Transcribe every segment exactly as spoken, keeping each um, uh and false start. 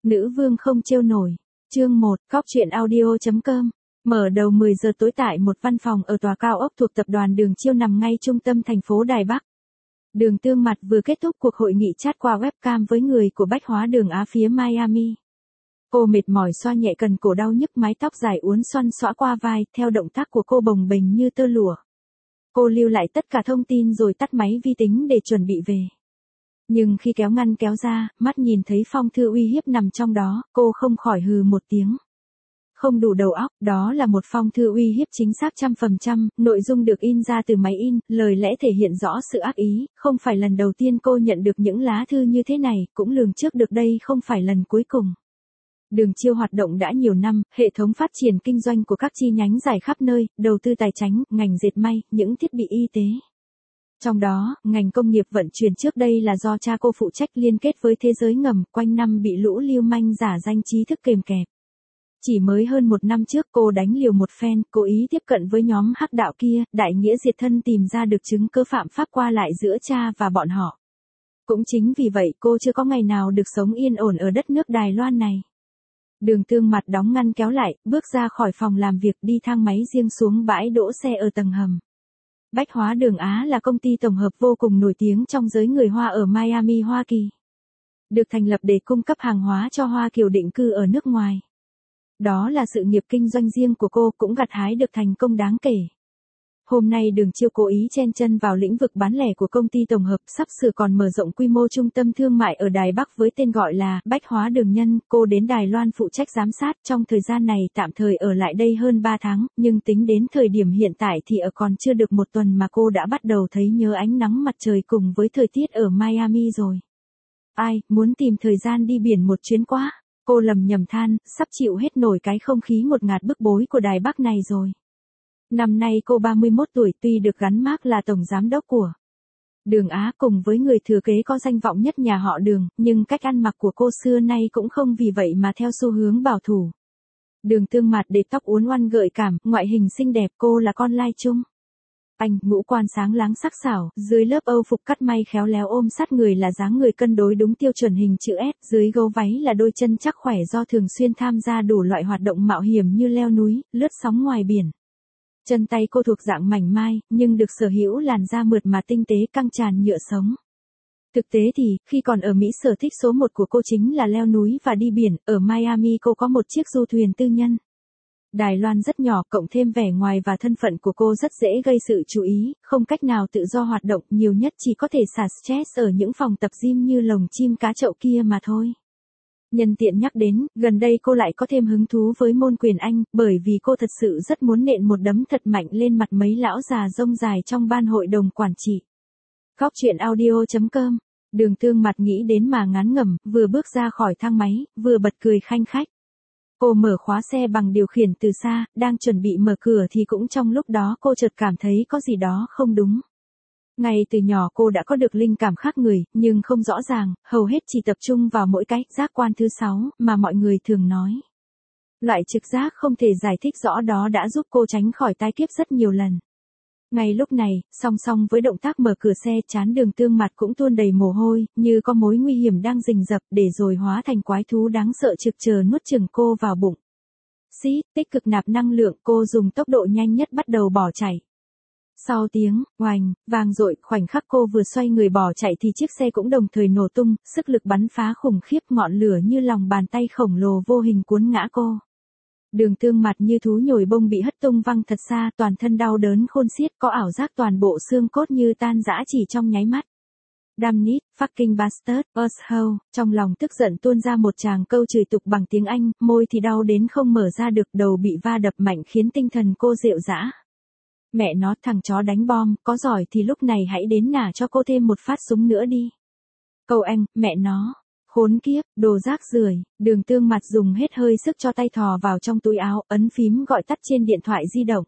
Nữ vương không trêu nổi. Chương một, cóc truyện audio chấm com. Mở đầu mười giờ tối tại một văn phòng ở tòa cao ốc thuộc tập đoàn Đường Chiêu nằm ngay trung tâm thành phố Đài Bắc. Đường Tương Mặt vừa kết thúc cuộc hội nghị chat qua webcam với người của Bách Hóa Đường Á phía Miami. Cô mệt mỏi xoa nhẹ cần cổ đau nhức, mái tóc dài uốn xoăn xõa qua vai, theo động tác của cô bồng bềnh như tơ lụa. Cô lưu lại tất cả thông tin rồi tắt máy vi tính để chuẩn bị về. Nhưng khi kéo ngăn kéo ra, mắt nhìn thấy phong thư uy hiếp nằm trong đó, cô không khỏi hừ một tiếng. Không đủ đầu óc, đó là một phong thư uy hiếp chính xác trăm phần trăm, nội dung được in ra từ máy in, lời lẽ thể hiện rõ sự ác ý, không phải lần đầu tiên cô nhận được những lá thư như thế này, cũng lường trước được đây không phải lần cuối cùng. Đường Chiêu hoạt động đã nhiều năm, hệ thống phát triển kinh doanh của các chi nhánh dài khắp nơi, đầu tư tài chính, ngành dệt may, những thiết bị y tế. Trong đó, ngành công nghiệp vận chuyển trước đây là do cha cô phụ trách, liên kết với thế giới ngầm, quanh năm bị lũ lưu manh giả danh trí thức kềm kẹp. Chỉ mới hơn một năm trước cô đánh liều một phen, cố ý tiếp cận với nhóm hắc đạo kia, đại nghĩa diệt thân, tìm ra được chứng cứ phạm pháp qua lại giữa cha và bọn họ. Cũng chính vì vậy cô chưa có ngày nào được sống yên ổn ở đất nước Đài Loan này. Đường Tương Mặt đóng ngăn kéo lại, bước ra khỏi phòng làm việc, đi thang máy riêng xuống bãi đỗ xe ở tầng hầm. Bách Hóa Đường Á là công ty tổng hợp vô cùng nổi tiếng trong giới người Hoa ở Miami, Hoa Kỳ. Được thành lập để cung cấp hàng hóa cho Hoa Kiều định cư ở nước ngoài. Đó là sự nghiệp kinh doanh riêng của cô, cũng gặt hái được thành công đáng kể. Hôm nay Đường Chiêu cố ý chen chân vào lĩnh vực bán lẻ của công ty tổng hợp, sắp sửa còn mở rộng quy mô trung tâm thương mại ở Đài Bắc với tên gọi là Bách Hóa Đường Nhân. Cô đến Đài Loan phụ trách giám sát, trong thời gian này tạm thời ở lại đây hơn ba tháng, nhưng tính đến thời điểm hiện tại thì ở còn chưa được một tuần mà cô đã bắt đầu thấy nhớ ánh nắng mặt trời cùng với thời tiết ở Miami rồi. Ai, muốn tìm thời gian đi biển một chuyến quá. Cô lầm nhầm than, sắp chịu hết nổi cái không khí ngột ngạt bức bối của Đài Bắc này rồi. Năm nay cô ba mươi mốt tuổi, tuy được gắn mác là tổng giám đốc của Đường Á cùng với người thừa kế có danh vọng nhất nhà họ Đường, nhưng cách ăn mặc của cô xưa nay cũng không vì vậy mà theo xu hướng bảo thủ. Đường Tương Mặt để tóc uốn oăn gợi cảm, ngoại hình xinh đẹp, cô là con lai chung. Anh, ngũ quan sáng láng sắc sảo, dưới lớp âu phục cắt may khéo léo ôm sát người là dáng người cân đối đúng tiêu chuẩn hình chữ S, dưới gấu váy là đôi chân chắc khỏe do thường xuyên tham gia đủ loại hoạt động mạo hiểm như leo núi, lướt sóng ngoài biển. Chân tay cô thuộc dạng mảnh mai, nhưng được sở hữu làn da mượt mà tinh tế căng tràn nhựa sống. Thực tế thì, khi còn ở Mỹ sở thích số một của cô chính là leo núi và đi biển, ở Miami cô có một chiếc du thuyền tư nhân. Đài Loan rất nhỏ, cộng thêm vẻ ngoài và thân phận của cô rất dễ gây sự chú ý, không cách nào tự do hoạt động, nhiều nhất chỉ có thể xả stress ở những phòng tập gym như lồng chim cá chậu kia mà thôi. Nhân tiện nhắc đến, gần đây cô lại có thêm hứng thú với môn quyền Anh, bởi vì cô thật sự rất muốn nện một đấm thật mạnh lên mặt mấy lão già rông dài trong ban hội đồng quản trị. Cóc truyện audio chấm com. Đường Tương Mặt nghĩ đến mà ngán ngẩm, vừa bước ra khỏi thang máy, vừa bật cười khanh khách. Cô mở khóa xe bằng điều khiển từ xa, đang chuẩn bị mở cửa thì cũng trong lúc đó cô chợt cảm thấy có gì đó không đúng. Ngay từ nhỏ cô đã có được linh cảm khác người, nhưng không rõ ràng, hầu hết chỉ tập trung vào mỗi cái giác quan thứ sáu mà mọi người thường nói. Loại trực giác không thể giải thích rõ đó đã giúp cô tránh khỏi tai kiếp rất nhiều lần. Ngay lúc này, song song với động tác mở cửa xe, trán Đường Tương Mặt cũng tuôn đầy mồ hôi, như có mối nguy hiểm đang rình rập, để rồi hóa thành quái thú đáng sợ trực chờ nuốt chửng cô vào bụng. Xí, tích cực nạp năng lượng, cô dùng tốc độ nhanh nhất bắt đầu bỏ chạy. Sau tiếng oành vang dội, khoảnh khắc cô vừa xoay người bỏ chạy thì chiếc xe cũng đồng thời nổ tung, sức lực bắn phá khủng khiếp, ngọn lửa như lòng bàn tay khổng lồ vô hình cuốn ngã cô. Đường Tương Mặt như thú nhồi bông bị hất tung văng thật xa, toàn thân đau đớn khôn xiết, có ảo giác toàn bộ xương cốt như tan rã chỉ trong nháy mắt. Damn it, fucking bastard, asshole, trong lòng tức giận tuôn ra một tràng câu chửi tục bằng tiếng Anh, môi thì đau đến không mở ra được, đầu bị va đập mạnh khiến tinh thần cô rệu rã. Mẹ nó, thằng chó đánh bom, có giỏi thì lúc này hãy đến nả cho cô thêm một phát súng nữa đi. Câu anh, mẹ nó. Khốn kiếp, đồ rác rưởi. Đường Tương Mặt dùng hết hơi sức cho tay thò vào trong túi áo, ấn phím gọi tắt trên điện thoại di động.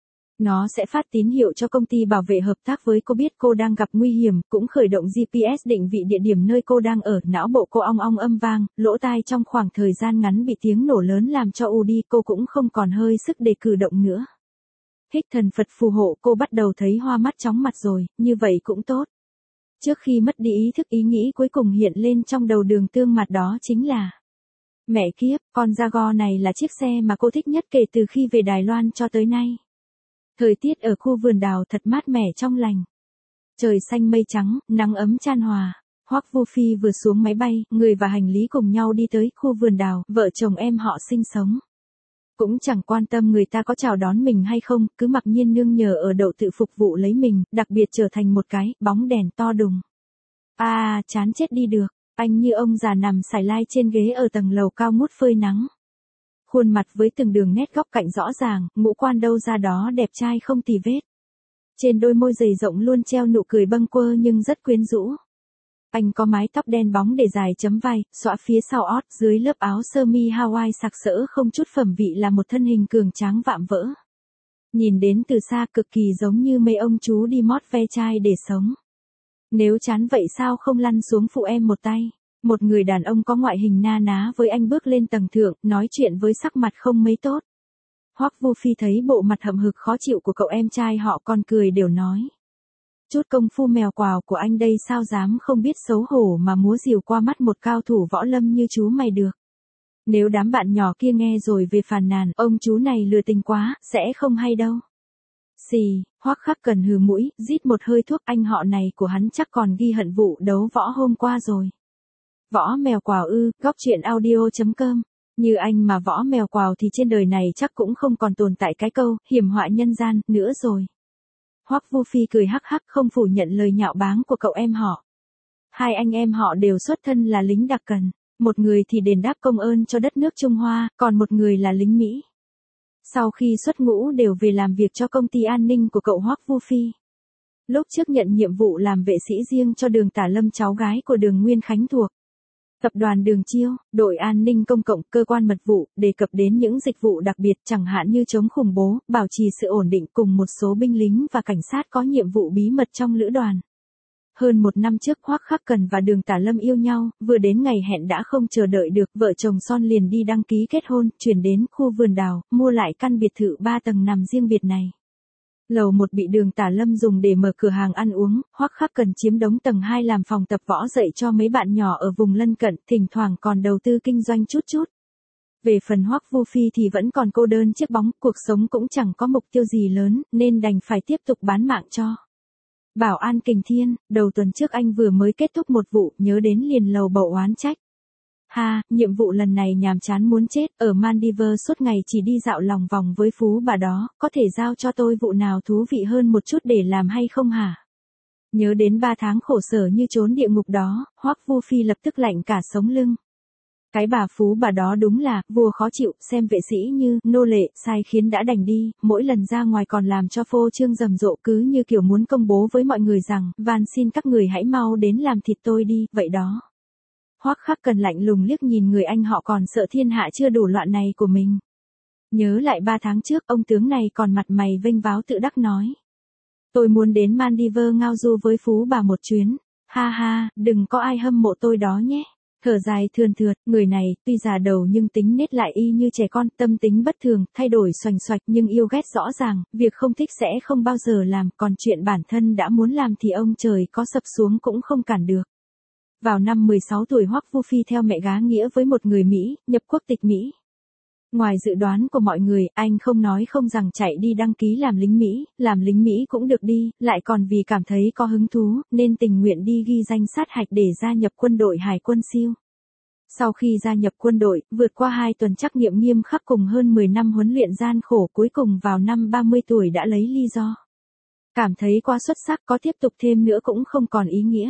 Nó sẽ phát tín hiệu cho công ty bảo vệ hợp tác với cô biết cô đang gặp nguy hiểm, cũng khởi động giê pê ét định vị địa điểm nơi cô đang ở. Não bộ cô ong ong âm vang, lỗ tai trong khoảng thời gian ngắn bị tiếng nổ lớn làm cho u đi, cô cũng không còn hơi sức để cử động nữa. Hích thần Phật phù hộ, cô bắt đầu thấy hoa mắt chóng mặt rồi, như vậy cũng tốt. Trước khi mất đi ý thức, ý nghĩ cuối cùng hiện lên trong đầu Đường Tương Mặt đó chính là Mẹ kiếp, con Jaguar này là chiếc xe mà cô thích nhất kể từ khi về Đài Loan cho tới nay. Thời tiết ở khu vườn đào thật mát mẻ trong lành. Trời xanh mây trắng, nắng ấm chan hòa. Hoắc Vu Phi vừa xuống máy bay, người và hành lý cùng nhau đi tới khu vườn đào, vợ chồng em họ sinh sống. Cũng chẳng quan tâm người ta có chào đón mình hay không, cứ mặc nhiên nương nhờ ở đậu tự phục vụ lấy mình, đặc biệt trở thành một cái bóng đèn to đùng. À, chán chết đi được, anh như ông già nằm sải lai trên ghế ở tầng lầu cao ngút phơi nắng. Khuôn mặt với từng đường nét góc cạnh rõ ràng, ngũ quan đâu ra đó đẹp trai không tì vết. Trên đôi môi dày rộng luôn treo nụ cười bâng quơ nhưng rất quyến rũ. Anh có mái tóc đen bóng để dài chấm vai, xõa phía sau ót, dưới lớp áo sơ mi Hawaii sặc sỡ không chút phẩm vị là một thân hình cường tráng vạm vỡ. Nhìn đến từ xa cực kỳ giống như mấy ông chú đi mót ve chai để sống. Nếu chán vậy sao không lăn xuống phụ em một tay. Một người đàn ông có ngoại hình na ná với anh bước lên tầng thượng, nói chuyện với sắc mặt không mấy tốt. Hoắc Vu Phi thấy bộ mặt hậm hực khó chịu của cậu em trai họ còn cười đều nói. Chút công phu mèo quào của anh đây sao dám không biết xấu hổ mà múa rìu qua mắt một cao thủ võ lâm như chú mày được. Nếu đám bạn nhỏ kia nghe rồi về phàn nàn, ông chú này lừa tình quá, sẽ không hay đâu. Xì, Hoắc Khắc Cần hừ mũi, rít một hơi thuốc, anh họ này của hắn chắc còn ghi hận vụ đấu võ hôm qua rồi. Võ mèo quào ư, góc truyện audio chấm com. Như anh mà võ mèo quào thì trên đời này chắc cũng không còn tồn tại cái câu, hiểm họa nhân gian, nữa rồi. Hoắc Vu Phi cười hắc hắc không phủ nhận lời nhạo báng của cậu em họ. Hai anh em họ đều xuất thân là lính đặc cần, một người thì đền đáp công ơn cho đất nước Trung Hoa, còn một người là lính Mỹ. Sau khi xuất ngũ đều về làm việc cho công ty an ninh của cậu Hoắc Vu Phi. Lúc trước nhận nhiệm vụ làm vệ sĩ riêng cho Đường Tả Lâm cháu gái của Đường Nguyên Khánh thuộc Tập đoàn Đường Chiêu, đội an ninh công cộng, cơ quan mật vụ, đề cập đến những dịch vụ đặc biệt chẳng hạn như chống khủng bố, bảo trì sự ổn định cùng một số binh lính và cảnh sát có nhiệm vụ bí mật trong lữ đoàn. Hơn một năm trước Hoắc Khắc Cần và Đường Tả Lâm yêu nhau, vừa đến ngày hẹn đã không chờ đợi được, vợ chồng son liền đi đăng ký kết hôn, chuyển đến khu vườn đào, mua lại căn biệt thự ba tầng nằm riêng biệt này. Lầu một bị Đường Tả Lâm dùng để mở cửa hàng ăn uống, Hoắc Khắc Cần chiếm đống tầng hai làm phòng tập võ dạy cho mấy bạn nhỏ ở vùng lân cận, thỉnh thoảng còn đầu tư kinh doanh chút chút. Về phần Hoắc Vu Phi thì vẫn còn cô đơn chiếc bóng, cuộc sống cũng chẳng có mục tiêu gì lớn, nên đành phải tiếp tục bán mạng cho Bảo An Kình Thiên. Đầu tuần trước anh vừa mới kết thúc một vụ, nhớ đến liền lầu bầu oán trách. Ha, nhiệm vụ lần này nhàm chán muốn chết, ở Maldives suốt ngày chỉ đi dạo lòng vòng với phú bà đó, có thể giao cho tôi vụ nào thú vị hơn một chút để làm hay không hả? Nhớ đến ba tháng khổ sở như trốn địa ngục đó, Hoắc Vu Phi lập tức lạnh cả sống lưng. Cái bà phú bà đó đúng là, vua khó chịu, xem vệ sĩ như, nô lệ, sai khiến đã đành đi, mỗi lần ra ngoài còn làm cho phô trương rầm rộ cứ như kiểu muốn công bố với mọi người rằng, van xin các người hãy mau đến làm thịt tôi đi, vậy đó. Hoắc Khắc Cần lạnh lùng liếc nhìn người anh họ còn sợ thiên hạ chưa đủ loạn này của mình. Nhớ lại ba tháng trước, ông tướng này còn mặt mày vênh váo tự đắc nói. Tôi muốn đến Maldives ngao du với phú bà một chuyến. Ha ha, đừng có ai hâm mộ tôi đó nhé. Thở dài thườn thượt, người này, tuy già đầu nhưng tính nết lại y như trẻ con, tâm tính bất thường, thay đổi xoành xoạch nhưng yêu ghét rõ ràng, việc không thích sẽ không bao giờ làm, còn chuyện bản thân đã muốn làm thì ông trời có sập xuống cũng không cản được. Vào năm mười sáu tuổi Hoắc Vu Phi theo mẹ gá nghĩa với một người Mỹ, nhập quốc tịch Mỹ. Ngoài dự đoán của mọi người, anh không nói không rằng chạy đi đăng ký làm lính Mỹ, làm lính Mỹ cũng được đi, lại còn vì cảm thấy có hứng thú, nên tình nguyện đi ghi danh sát hạch để gia nhập quân đội Hải quân siêu. Sau khi gia nhập quân đội, vượt qua hai tuần trắc nghiệm nghiêm khắc cùng hơn mười năm huấn luyện gian khổ, cuối cùng vào năm ba mươi tuổi đã lấy lý do. Cảm thấy quá xuất sắc, có tiếp tục thêm nữa cũng không còn ý nghĩa.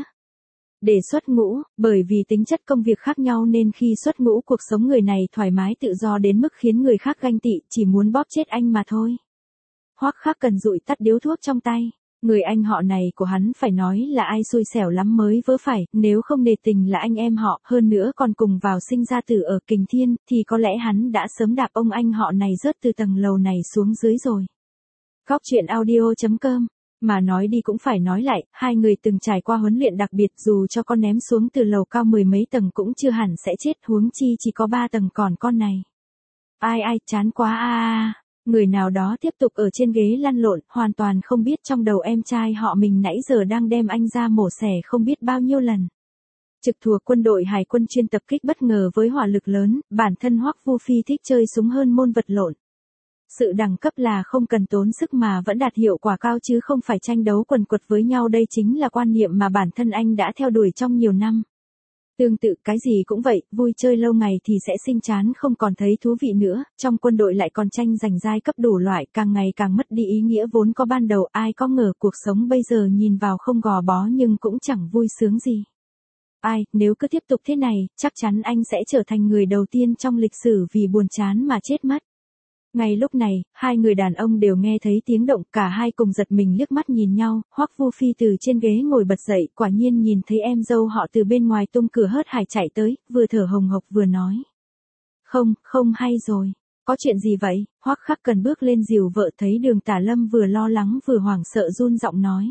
Để xuất ngũ, bởi vì tính chất công việc khác nhau nên khi xuất ngũ cuộc sống người này thoải mái tự do đến mức khiến người khác ganh tị, chỉ muốn bóp chết anh mà thôi. Hoắc Khắc Cần dụi tắt điếu thuốc trong tay. Người anh họ này của hắn phải nói là ai xui xẻo lắm mới vớ phải, nếu không nề tình là anh em họ, hơn nữa còn cùng vào sinh ra tử ở Kình Thiên, thì có lẽ hắn đã sớm đạp ông anh họ này rớt từ tầng lầu này xuống dưới rồi. Góc truyện audio chấm com. Mà nói đi cũng phải nói lại, hai người từng trải qua huấn luyện đặc biệt, dù cho con ném xuống từ lầu cao mười mấy tầng cũng chưa hẳn sẽ chết, huống chi chỉ có ba tầng còn con này. Ai ai, chán quá a a. Người nào đó tiếp tục ở trên ghế lăn lộn, hoàn toàn không biết trong đầu em trai họ mình nãy giờ đang đem anh ra mổ xẻ không biết bao nhiêu lần. Trực thuộc quân đội hải quân chuyên tập kích bất ngờ với hỏa lực lớn, bản thân Hoắc Vu Phi thích chơi súng hơn môn vật lộn. Sự đẳng cấp là không cần tốn sức mà vẫn đạt hiệu quả cao chứ không phải tranh đấu quần quật với nhau, đây chính là quan niệm mà bản thân anh đã theo đuổi trong nhiều năm. Tương tự cái gì cũng vậy, vui chơi lâu ngày thì sẽ sinh chán không còn thấy thú vị nữa, trong quân đội lại còn tranh giành giai cấp đủ loại, càng ngày càng mất đi ý nghĩa vốn có ban đầu, ai có ngờ cuộc sống bây giờ nhìn vào không gò bó nhưng cũng chẳng vui sướng gì. Ai, nếu cứ tiếp tục thế này, chắc chắn anh sẽ trở thành người đầu tiên trong lịch sử vì buồn chán mà chết mất. Ngay lúc này, hai người đàn ông đều nghe thấy tiếng động, cả hai cùng giật mình liếc mắt nhìn nhau, Hoắc Vu Phi từ trên ghế ngồi bật dậy, quả nhiên nhìn thấy em dâu họ từ bên ngoài tung cửa hớt hải chạy tới, vừa thở hồng hộc vừa nói. Không, không hay rồi. Có chuyện gì vậy? Hoắc Khắc Cần bước lên dìu vợ, thấy Đường Tả Lâm vừa lo lắng vừa hoảng sợ run giọng nói.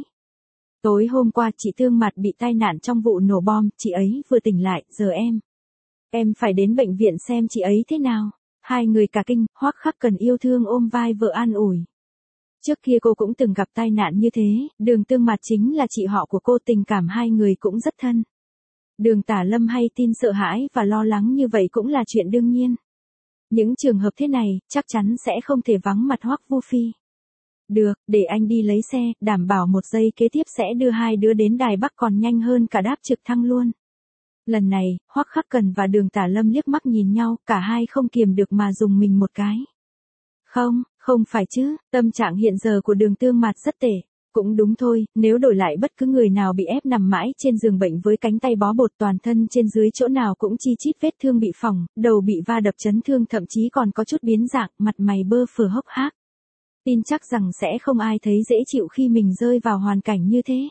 Tối hôm qua chị Tương Mạt bị tai nạn trong vụ nổ bom, chị ấy vừa tỉnh lại, giờ em. Em phải đến bệnh viện xem chị ấy thế nào. Hai người cả kinh, Hoắc Khắc Cần yêu thương ôm vai vợ an ủi. Trước kia cô cũng từng gặp tai nạn như thế, Đường Tương Mạt chính là chị họ của cô, tình cảm hai người cũng rất thân. Đường Tả Lâm hay tin sợ hãi và lo lắng như vậy cũng là chuyện đương nhiên. Những trường hợp thế này, chắc chắn sẽ không thể vắng mặt Hoắc Vu Phi. Được, để anh đi lấy xe, đảm bảo một giây kế tiếp sẽ đưa hai đứa đến Đài Bắc còn nhanh hơn cả đáp trực thăng luôn. Lần này, Hoắc Khắc Cần và Đường Tả Lâm liếc mắt nhìn nhau, cả hai không kiềm được mà dùng mình một cái. Không, không phải chứ, tâm trạng hiện giờ của Đường Tương Mạt rất tệ. Cũng đúng thôi, nếu đổi lại bất cứ người nào bị ép nằm mãi trên giường bệnh với cánh tay bó bột, toàn thân trên dưới chỗ nào cũng chi chít vết thương bị phỏng, đầu bị va đập chấn thương, thậm chí còn có chút biến dạng, mặt mày bơ phờ hốc hác. Tin chắc rằng sẽ không ai thấy dễ chịu khi mình rơi vào hoàn cảnh như thế.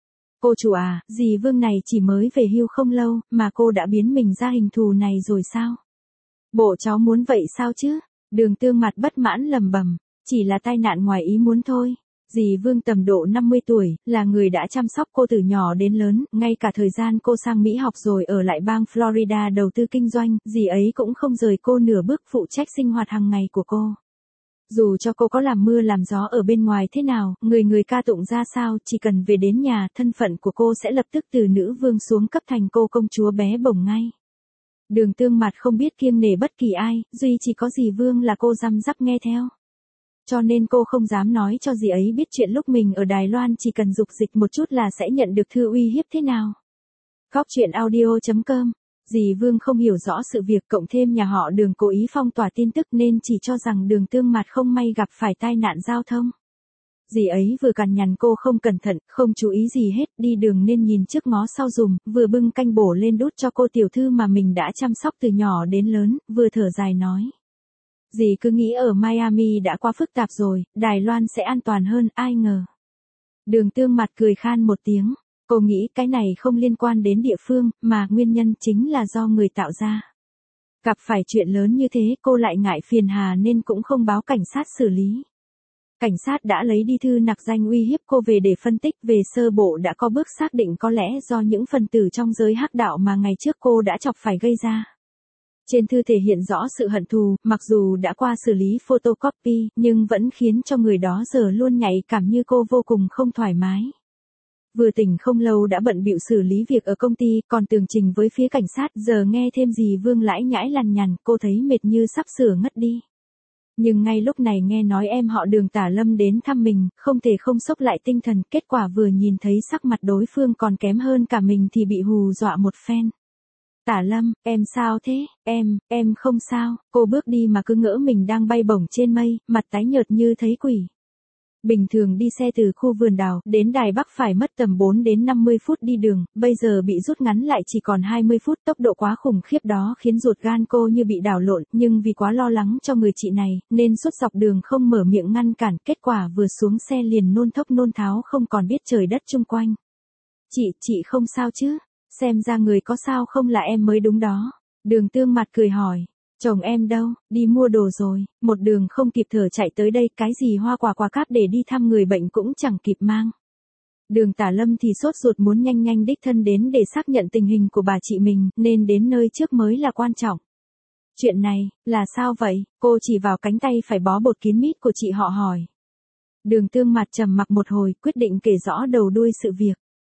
Cô chủ à, dì Vương này chỉ mới về hưu không lâu, mà cô đã biến mình ra hình thù này rồi sao? Bộ cháu muốn vậy sao chứ? Đường Tương Mạt bất mãn lầm bầm, chỉ là tai nạn ngoài ý muốn thôi. Dì Vương tầm độ năm mươi tuổi, là người đã chăm sóc cô từ nhỏ đến lớn, ngay cả thời gian cô sang Mỹ học rồi ở lại bang Florida đầu tư kinh doanh, dì ấy cũng không rời cô nửa bước, phụ trách sinh hoạt hàng ngày của cô. Dù cho cô có làm mưa làm gió ở bên ngoài thế nào, người người ca tụng ra sao, chỉ cần về đến nhà, thân phận của cô sẽ lập tức từ nữ vương xuống cấp thành cô công chúa bé bổng ngay. Đường Tương Mạt không biết kiêng nể bất kỳ ai, duy chỉ có dì Vương là cô răm rắp nghe theo. Cho nên cô không dám nói cho dì ấy biết chuyện lúc mình ở Đài Loan chỉ cần dục dịch một chút là sẽ nhận được thư uy hiếp thế nào. Góc truyện audio chấm com. Dì Vương không hiểu rõ sự việc, cộng thêm nhà họ Đường cố ý phong tỏa tin tức nên chỉ cho rằng Đường Tương Mạt không may gặp phải tai nạn giao thông. Dì ấy vừa cằn nhằn cô không cẩn thận, không chú ý gì hết, đi đường nên nhìn trước ngó sau dùm, vừa bưng canh bổ lên đút cho cô tiểu thư mà mình đã chăm sóc từ nhỏ đến lớn, vừa thở dài nói. Dì cứ nghĩ ở Miami đã quá phức tạp rồi, Đài Loan sẽ an toàn hơn, ai ngờ. Đường Tương Mạt cười khan một tiếng. Cô nghĩ cái này không liên quan đến địa phương, mà nguyên nhân chính là do người tạo ra. Gặp phải chuyện lớn như thế cô lại ngại phiền hà nên cũng không báo cảnh sát xử lý. Cảnh sát đã lấy đi thư nặc danh uy hiếp cô về để phân tích, về sơ bộ đã có bước xác định có lẽ do những phần tử trong giới hắc đạo mà ngày trước cô đã chọc phải gây ra. Trên thư thể hiện rõ sự hận thù, mặc dù đã qua xử lý photocopy, nhưng vẫn khiến cho người đó giờ luôn nhạy cảm như cô vô cùng không thoải mái. Vừa tỉnh không lâu đã bận bịu xử lý việc ở công ty, còn tường trình với phía cảnh sát, giờ nghe thêm dì Vương lãi nhãi lằn nhằn, cô thấy mệt như sắp sửa ngất đi. Nhưng ngay lúc này nghe nói em họ Đường Tả Lâm đến thăm mình, không thể không sốc lại tinh thần, kết quả vừa nhìn thấy sắc mặt đối phương còn kém hơn cả mình thì bị hù dọa một phen. Tả Lâm, em sao thế? Em, em không sao. Cô bước đi mà cứ ngỡ mình đang bay bổng trên mây, mặt tái nhợt như thấy quỷ. Bình thường đi xe từ khu vườn đào đến Đài Bắc phải mất tầm bốn đến năm mươi phút đi đường, bây giờ bị rút ngắn lại chỉ còn hai mươi phút, tốc độ quá khủng khiếp đó khiến ruột gan cô như bị đảo lộn, nhưng vì quá lo lắng cho người chị này, nên suốt dọc đường không mở miệng ngăn cản, kết quả vừa xuống xe liền nôn thốc nôn tháo không còn biết trời đất chung quanh. Chị, chị không sao chứ? Xem ra người có sao không là em mới đúng đó. Đường Tương Mạt cười hỏi. Chồng em đâu, đi mua đồ rồi, một đường không kịp thở chạy tới đây, cái gì hoa quả quả cáp để đi thăm người bệnh cũng chẳng kịp mang. Đường Tả Lâm thì sốt ruột muốn nhanh nhanh đích thân đến để xác nhận tình hình của bà chị mình, nên đến nơi trước mới là quan trọng. Chuyện này, là sao vậy? Cô chỉ vào cánh tay phải bó bột kín mít của chị họ hỏi. Đường Tương Mạt trầm mặc một hồi, quyết định kể rõ đầu đuôi sự việc.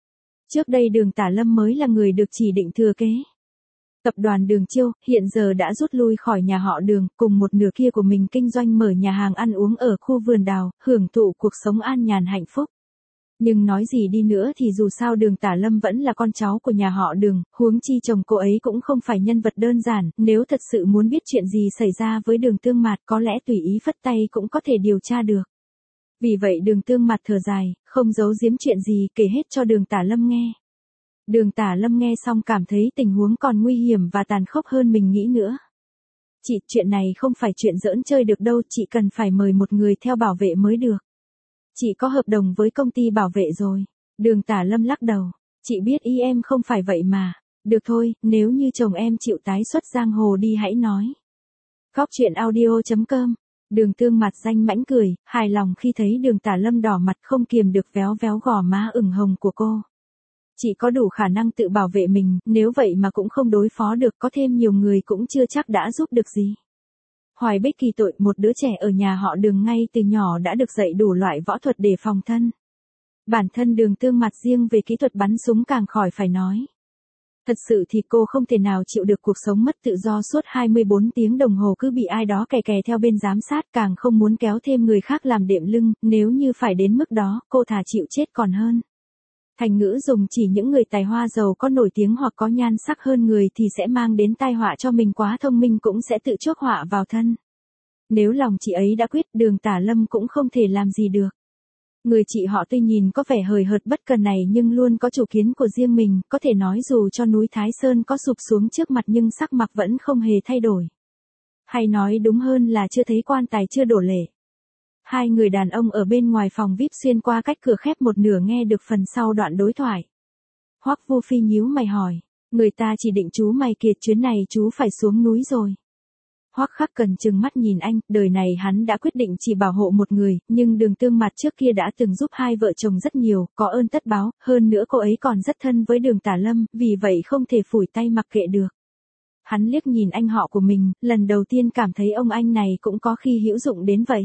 Trước đây Đường Tả Lâm mới là người được chỉ định thừa kế. Tập đoàn Đường Chiêu hiện giờ đã rút lui khỏi nhà họ Đường, cùng một nửa kia của mình kinh doanh mở nhà hàng ăn uống ở khu vườn đào, hưởng thụ cuộc sống an nhàn hạnh phúc. Nhưng nói gì đi nữa thì dù sao Đường Tả Lâm vẫn là con cháu của nhà họ Đường, huống chi chồng cô ấy cũng không phải nhân vật đơn giản, nếu thật sự muốn biết chuyện gì xảy ra với Đường Tương Mạt có lẽ tùy ý phất tay cũng có thể điều tra được. Vì vậy Đường Tương Mạt thở dài, không giấu giếm chuyện gì kể hết cho Đường Tả Lâm nghe. Đường Tả Lâm nghe xong cảm thấy tình huống còn nguy hiểm và tàn khốc hơn mình nghĩ nữa. Chị, chuyện này không phải chuyện giỡn chơi được đâu, chị cần phải mời một người theo bảo vệ mới được. Chị có hợp đồng với công ty bảo vệ rồi. Đường Tả Lâm lắc đầu. Chị biết ý em không phải vậy mà. Được thôi, nếu như chồng em chịu tái xuất giang hồ đi hãy nói. Góc truyện audio chấm com. Đường Tương Mạt danh mãnh cười, hài lòng khi thấy Đường Tả Lâm đỏ mặt không kiềm được véo véo gò má ửng hồng của cô. Chị có đủ khả năng tự bảo vệ mình, nếu vậy mà cũng không đối phó được, có thêm nhiều người cũng chưa chắc đã giúp được gì. Hoài Bích Kỳ tội, một đứa trẻ ở nhà họ Đường ngay từ nhỏ đã được dạy đủ loại võ thuật để phòng thân. Bản thân Đường Tương Mạt riêng về kỹ thuật bắn súng càng khỏi phải nói. Thật sự thì cô không thể nào chịu được cuộc sống mất tự do suốt hai mươi bốn tiếng đồng hồ cứ bị ai đó kè kè theo bên giám sát, càng không muốn kéo thêm người khác làm đệm lưng, nếu như phải đến mức đó, cô thà chịu chết còn hơn. Thành ngữ dùng chỉ những người tài hoa giàu có nổi tiếng hoặc có nhan sắc hơn người thì sẽ mang đến tai họa cho mình, quá thông minh cũng sẽ tự chuốc họa vào thân. Nếu lòng chị ấy đã quyết, Đường Tả Lâm cũng không thể làm gì được. Người chị họ tuy nhìn có vẻ hời hợt bất cần này nhưng luôn có chủ kiến của riêng mình, có thể nói dù cho núi Thái Sơn có sụp xuống trước mặt nhưng sắc mặt vẫn không hề thay đổi. Hay nói đúng hơn là chưa thấy quan tài chưa đổ lệ. Hai người đàn ông ở bên ngoài phòng vi ai pi xuyên qua cách cửa khép một nửa nghe được phần sau đoạn đối thoại. Hoắc Vu Phi nhíu mày hỏi, người ta chỉ định chú mày kiệt, chuyến này chú phải xuống núi rồi. Hoắc Khắc Cần trừng mắt nhìn anh, đời này hắn đã quyết định chỉ bảo hộ một người, nhưng Đường Tương Mạt trước kia đã từng giúp hai vợ chồng rất nhiều, có ơn tất báo, hơn nữa cô ấy còn rất thân với Đường Tả Lâm, vì vậy không thể phủi tay mặc kệ được. Hắn liếc nhìn anh họ của mình, lần đầu tiên cảm thấy ông anh này cũng có khi hữu dụng đến vậy.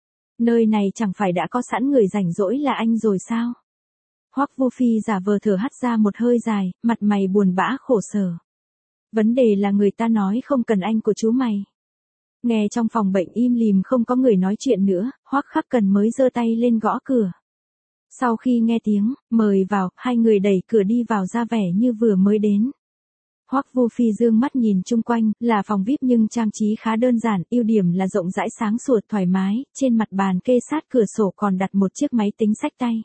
Nơi này chẳng phải đã có sẵn người rảnh rỗi là anh rồi sao? Hoắc Vu Phi giả vờ thở hắt ra một hơi dài, mặt mày buồn bã khổ sở. Vấn đề là người ta nói không cần anh của chú mày. Nghe trong phòng bệnh im lìm không có người nói chuyện nữa, Hoắc Khắc Cần mới giơ tay lên gõ cửa. Sau khi nghe tiếng, mời vào, hai người đẩy cửa đi vào ra vẻ như vừa mới đến. Hoắc Vu Phi dương mắt nhìn chung quanh, là phòng vi ai pi nhưng trang trí khá đơn giản, ưu điểm là rộng rãi sáng sủa thoải mái, trên mặt bàn kê sát cửa sổ còn đặt một chiếc máy tính xách tay.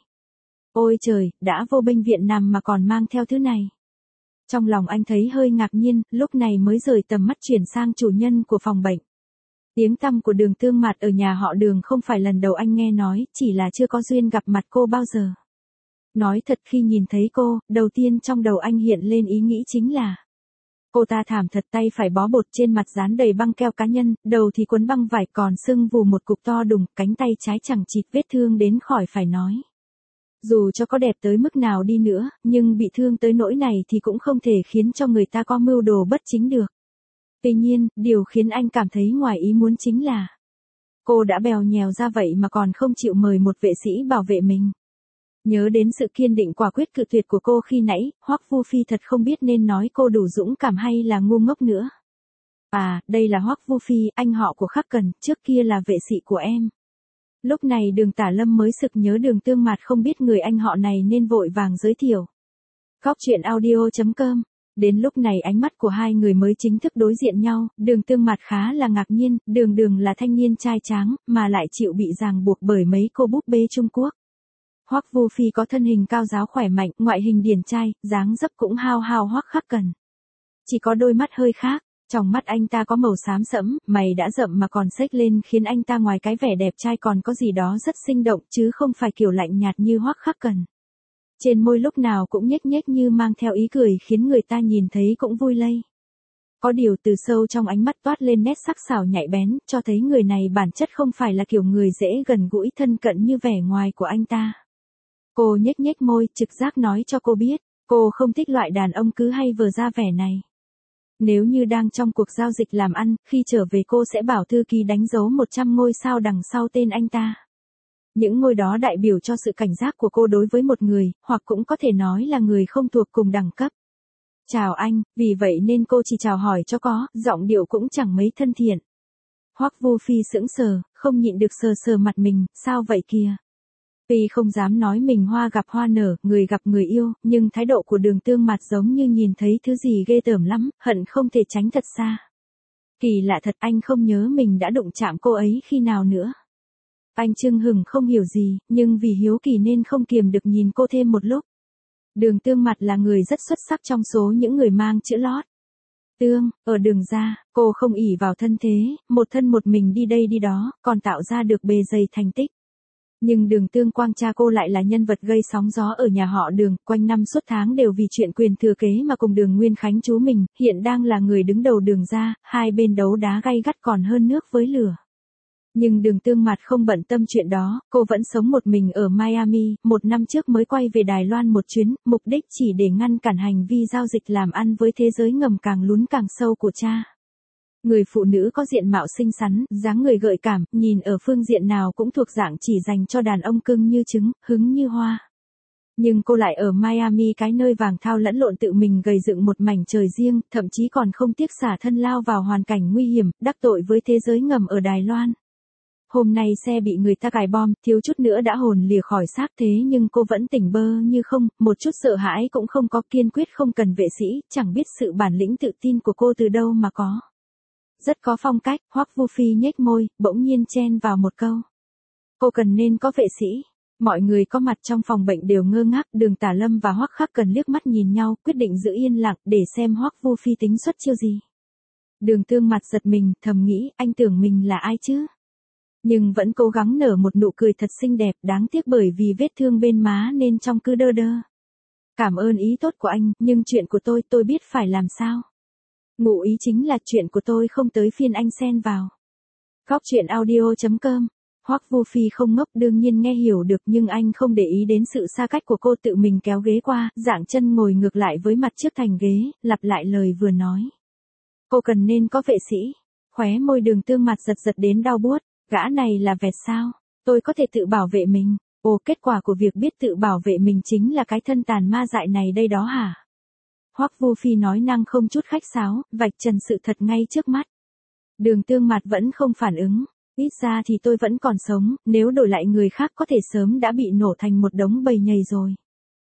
Ôi trời, đã vô bệnh viện nằm mà còn mang theo thứ này. Trong lòng anh thấy hơi ngạc nhiên, lúc này mới rời tầm mắt chuyển sang chủ nhân của phòng bệnh. Tiếng tăm của Đường Tương Mạt ở nhà họ Đường không phải lần đầu anh nghe nói, chỉ là chưa có duyên gặp mặt cô bao giờ. Nói thật khi nhìn thấy cô, đầu tiên trong đầu anh hiện lên ý nghĩ chính là cô ta thảm thật, tay phải bó bột, trên mặt dán đầy băng keo cá nhân, đầu thì quấn băng vải, còn sưng vù một cục to đùng, cánh tay trái chẳng chịt vết thương đến khỏi phải nói. Dù cho có đẹp tới mức nào đi nữa, nhưng bị thương tới nỗi này thì cũng không thể khiến cho người ta có mưu đồ bất chính được. Tuy nhiên, điều khiến anh cảm thấy ngoài ý muốn chính là cô đã bèo nhèo ra vậy mà còn không chịu mời một vệ sĩ bảo vệ mình. Nhớ đến sự kiên định quả quyết cự tuyệt của cô khi nãy, Hoắc Vu Phi thật không biết nên nói cô đủ dũng cảm hay là ngu ngốc nữa. À, đây là Hoắc Vu Phi, anh họ của Khắc Cần, trước kia là vệ sĩ của em. Lúc này Đường Tả Lâm mới sực nhớ Đường Tương Mạt không biết người anh họ này nên vội vàng giới thiệu. Góc truyện audio chấm com. Đến lúc này ánh mắt của hai người mới chính thức đối diện nhau, Đường Tương Mạt khá là ngạc nhiên, Đường Đường là thanh niên trai tráng, mà lại chịu bị ràng buộc bởi mấy cô búp bê Trung Quốc. Hoắc Vu Phi có thân hình cao ráo khỏe mạnh, ngoại hình điển trai, dáng dấp cũng hao hao Hoắc Khắc Cần. Chỉ có đôi mắt hơi khác, trong mắt anh ta có màu xám sẫm, mày đã rậm mà còn xếch lên khiến anh ta ngoài cái vẻ đẹp trai còn có gì đó rất sinh động chứ không phải kiểu lạnh nhạt như Hoắc Khắc Cần. Trên môi lúc nào cũng nhếch nhếch như mang theo ý cười khiến người ta nhìn thấy cũng vui lây. Có điều từ sâu trong ánh mắt toát lên nét sắc sảo nhạy bén, cho thấy người này bản chất không phải là kiểu người dễ gần gũi thân cận như vẻ ngoài của anh ta. Cô nhếch nhếch môi, trực giác nói cho cô biết, cô không thích loại đàn ông cứ hay vờ ra vẻ này. Nếu như đang trong cuộc giao dịch làm ăn, khi trở về cô sẽ bảo thư ký đánh dấu một trăm ngôi sao đằng sau tên anh ta. Những ngôi đó đại biểu cho sự cảnh giác của cô đối với một người, hoặc cũng có thể nói là người không thuộc cùng đẳng cấp. Chào anh, vì vậy nên cô chỉ chào hỏi cho có, giọng điệu cũng chẳng mấy thân thiện. Hoắc Vu Phi sững sờ, không nhịn được sờ sờ mặt mình, sao vậy kìa? Tuy không dám nói mình hoa gặp hoa nở, người gặp người yêu, nhưng thái độ của Đường Tương Mạt giống như nhìn thấy thứ gì ghê tởm lắm, hận không thể tránh thật xa. Kỳ lạ thật, anh không nhớ mình đã đụng chạm cô ấy khi nào nữa. Anh chưng hửng không hiểu gì, nhưng vì hiếu kỳ nên không kiềm được nhìn cô thêm một lúc. Đường Tương Mạt là người rất xuất sắc trong số những người mang chữ lót. Tương, ở Đường gia, cô không ỷ vào thân thế, một thân một mình đi đây đi đó, còn tạo ra được bề dày thành tích. Nhưng Đường Tương Quang cha cô lại là nhân vật gây sóng gió ở nhà họ Đường, quanh năm suốt tháng đều vì chuyện quyền thừa kế mà cùng Đường Nguyên Khánh chú mình, hiện đang là người đứng đầu Đường gia, hai bên đấu đá gay gắt còn hơn nước với lửa. Nhưng Đường Tương Mạt không bận tâm chuyện đó, cô vẫn sống một mình ở Miami, một năm trước mới quay về Đài Loan một chuyến, mục đích chỉ để ngăn cản hành vi giao dịch làm ăn với thế giới ngầm càng lún càng sâu của cha. Người phụ nữ có diện mạo xinh xắn, dáng người gợi cảm, nhìn ở phương diện nào cũng thuộc dạng chỉ dành cho đàn ông cưng như trứng, hứng như hoa. Nhưng cô lại ở Miami, cái nơi vàng thao lẫn lộn, tự mình gầy dựng một mảnh trời riêng, thậm chí còn không tiếc xả thân lao vào hoàn cảnh nguy hiểm, đắc tội với thế giới ngầm ở Đài Loan. Hôm nay xe bị người ta cài bom, thiếu chút nữa đã hồn lìa khỏi xác, thế nhưng cô vẫn tỉnh bơ như không, một chút sợ hãi cũng không có, kiên quyết không cần vệ sĩ, chẳng biết sự bản lĩnh tự tin của cô từ đâu mà có. Rất có phong cách, Hoắc Vu Phi nhếch môi, bỗng nhiên chen vào một câu. Cô cần nên có vệ sĩ. Mọi người có mặt trong phòng bệnh đều ngơ ngác, Đường Tả Lâm và Hoắc Khắc Cần liếc mắt nhìn nhau, quyết định giữ yên lặng để xem Hoắc Vu Phi tính xuất chiêu gì. Đường Tương Mạt giật mình, thầm nghĩ, anh tưởng mình là ai chứ? Nhưng vẫn cố gắng nở một nụ cười thật xinh đẹp, đáng tiếc bởi vì vết thương bên má nên trông cứ đơ đơ. Cảm ơn ý tốt của anh, nhưng chuyện của tôi, tôi biết phải làm sao. Ngụ ý chính là chuyện của tôi không tới phiên anh xen vào. Góc truyện audio chấm com. Hoắc Vu Phi không ngốc, đương nhiên nghe hiểu được, nhưng anh không để ý đến sự xa cách của cô, tự mình kéo ghế qua, dạng chân ngồi ngược lại với mặt trước thành ghế, lặp lại lời vừa nói. Cô cần nên có vệ sĩ. Khóe môi Đường Tương Mạt giật giật đến đau buốt. Gã này là vẹt sao? Tôi có thể tự bảo vệ mình. Ồ, kết quả của việc biết tự bảo vệ mình chính là cái thân tàn ma dại này đây đó hả? Hoắc Vu Phi nói năng không chút khách sáo, vạch trần sự thật ngay trước mắt. Đường Tương Mạt vẫn không phản ứng. Ít ra thì tôi vẫn còn sống, nếu đổi lại người khác có thể sớm đã bị nổ thành một đống bầy nhầy rồi.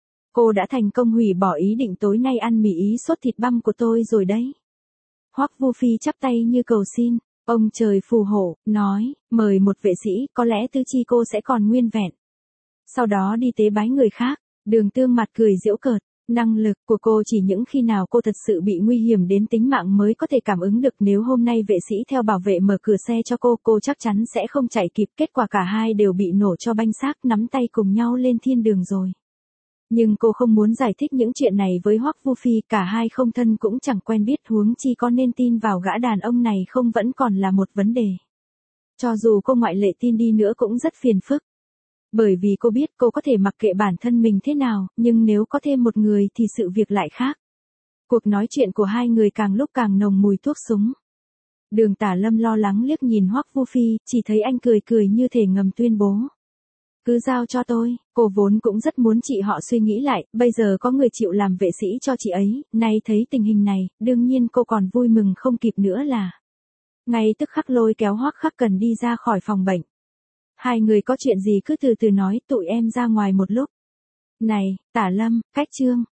Cô đã thành công hủy bỏ ý định tối nay ăn mì ý sốt thịt băm của tôi rồi đấy. Hoắc Vu Phi chắp tay như cầu xin. Ông trời phù hộ, nói, mời một vệ sĩ, có lẽ tứ chi cô sẽ còn nguyên vẹn. Sau đó đi tế bái người khác. Đường Tương Mạt cười giễu cợt. Năng lực của cô chỉ những khi nào cô thật sự bị nguy hiểm đến tính mạng mới có thể cảm ứng được. Nếu hôm nay vệ sĩ theo bảo vệ mở cửa xe cho cô, cô chắc chắn sẽ không chạy kịp. Kết quả cả hai đều bị nổ cho banh xác, nắm tay cùng nhau lên thiên đường rồi. Nhưng cô không muốn giải thích những chuyện này với Hoắc Vu Phi, cả hai không thân cũng chẳng quen biết, huống chi có nên tin vào gã đàn ông này không vẫn còn là một vấn đề. Cho dù cô ngoại lệ tin đi nữa cũng rất phiền phức. Bởi vì cô biết cô có thể mặc kệ bản thân mình thế nào, nhưng nếu có thêm một người thì sự việc lại khác. Cuộc nói chuyện của hai người càng lúc càng nồng mùi thuốc súng. Đường Tả Lâm lo lắng liếc nhìn Hoắc Vu Phi, chỉ thấy anh cười cười như thể ngầm tuyên bố. Cứ giao cho tôi, cô vốn cũng rất muốn chị họ suy nghĩ lại, bây giờ có người chịu làm vệ sĩ cho chị ấy, nay thấy tình hình này, đương nhiên cô còn vui mừng không kịp nữa là. Ngay tức khắc lôi kéo Hoắc Khắc Cần đi ra khỏi phòng bệnh. Hai người có chuyện gì cứ từ từ nói, tụi em ra ngoài một lúc. Này, Tả Lâm, Cách Trương,